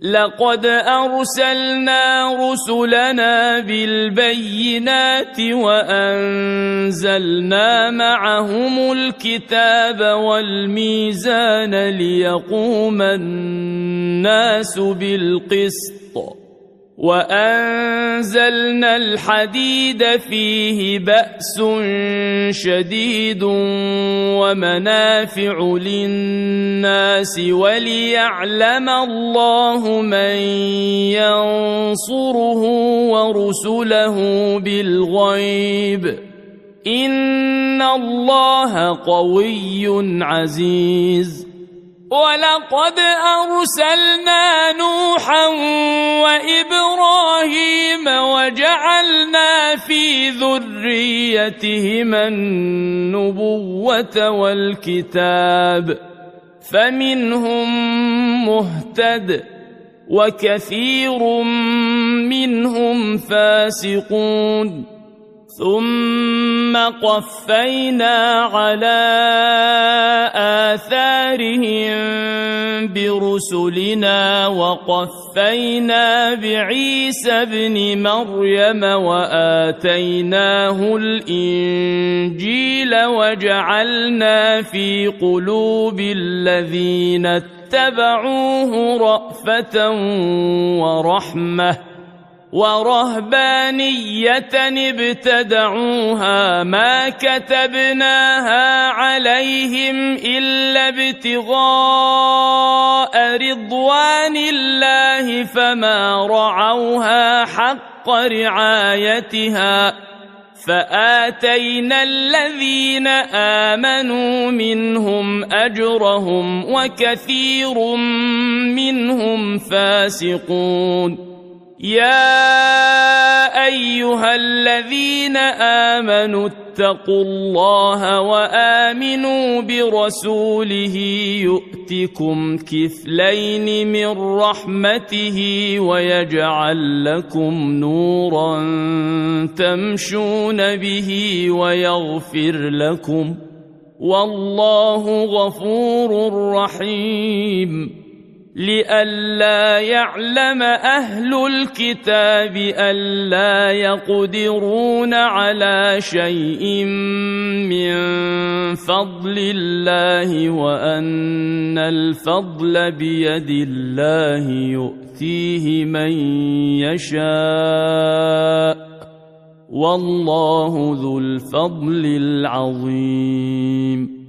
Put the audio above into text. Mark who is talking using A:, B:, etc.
A: لقد أرسلنا رسلنا بالبينات وأنزلنا معهم الكتاب والميزان ليقوم الناس بالقسط وأنزلنا الحديد فيه بأس شديد ومنافع للناس وليعلم الله من ينصره ورسله بالغيب إن الله قوي عزيز. ولقد أرسلنا نوحا وإبراهيم وجعلنا في ذريتهما النبوة والكتاب فمنهم مهتد وكثير منهم فاسقون. ثم قفينا على آثارهم برسلنا وقفينا بعيسى ابن مريم وآتيناه الإنجيل وجعلنا في قلوب الذين اتبعوه رأفة ورحمة ورهبانية ابتدعوها ما كتبناها عليهم إلا ابتغاء رضوان الله فما رعوها حق رعايتها فآتينا الذين آمنوا منهم أجرهم وكثير منهم فاسقون. يا أيها الذين آمنوا اتقوا الله وآمنوا برسوله يؤتكم كفلين من رحمته ويجعل لكم نورا تمشون به ويغفر لكم والله غفور رحيم. لئلا يعلم أهل الكتاب ألا يقدرون على شيء من فضل الله وأن الفضل بيد الله يؤتيه من يشاء والله ذو الفضل العظيم.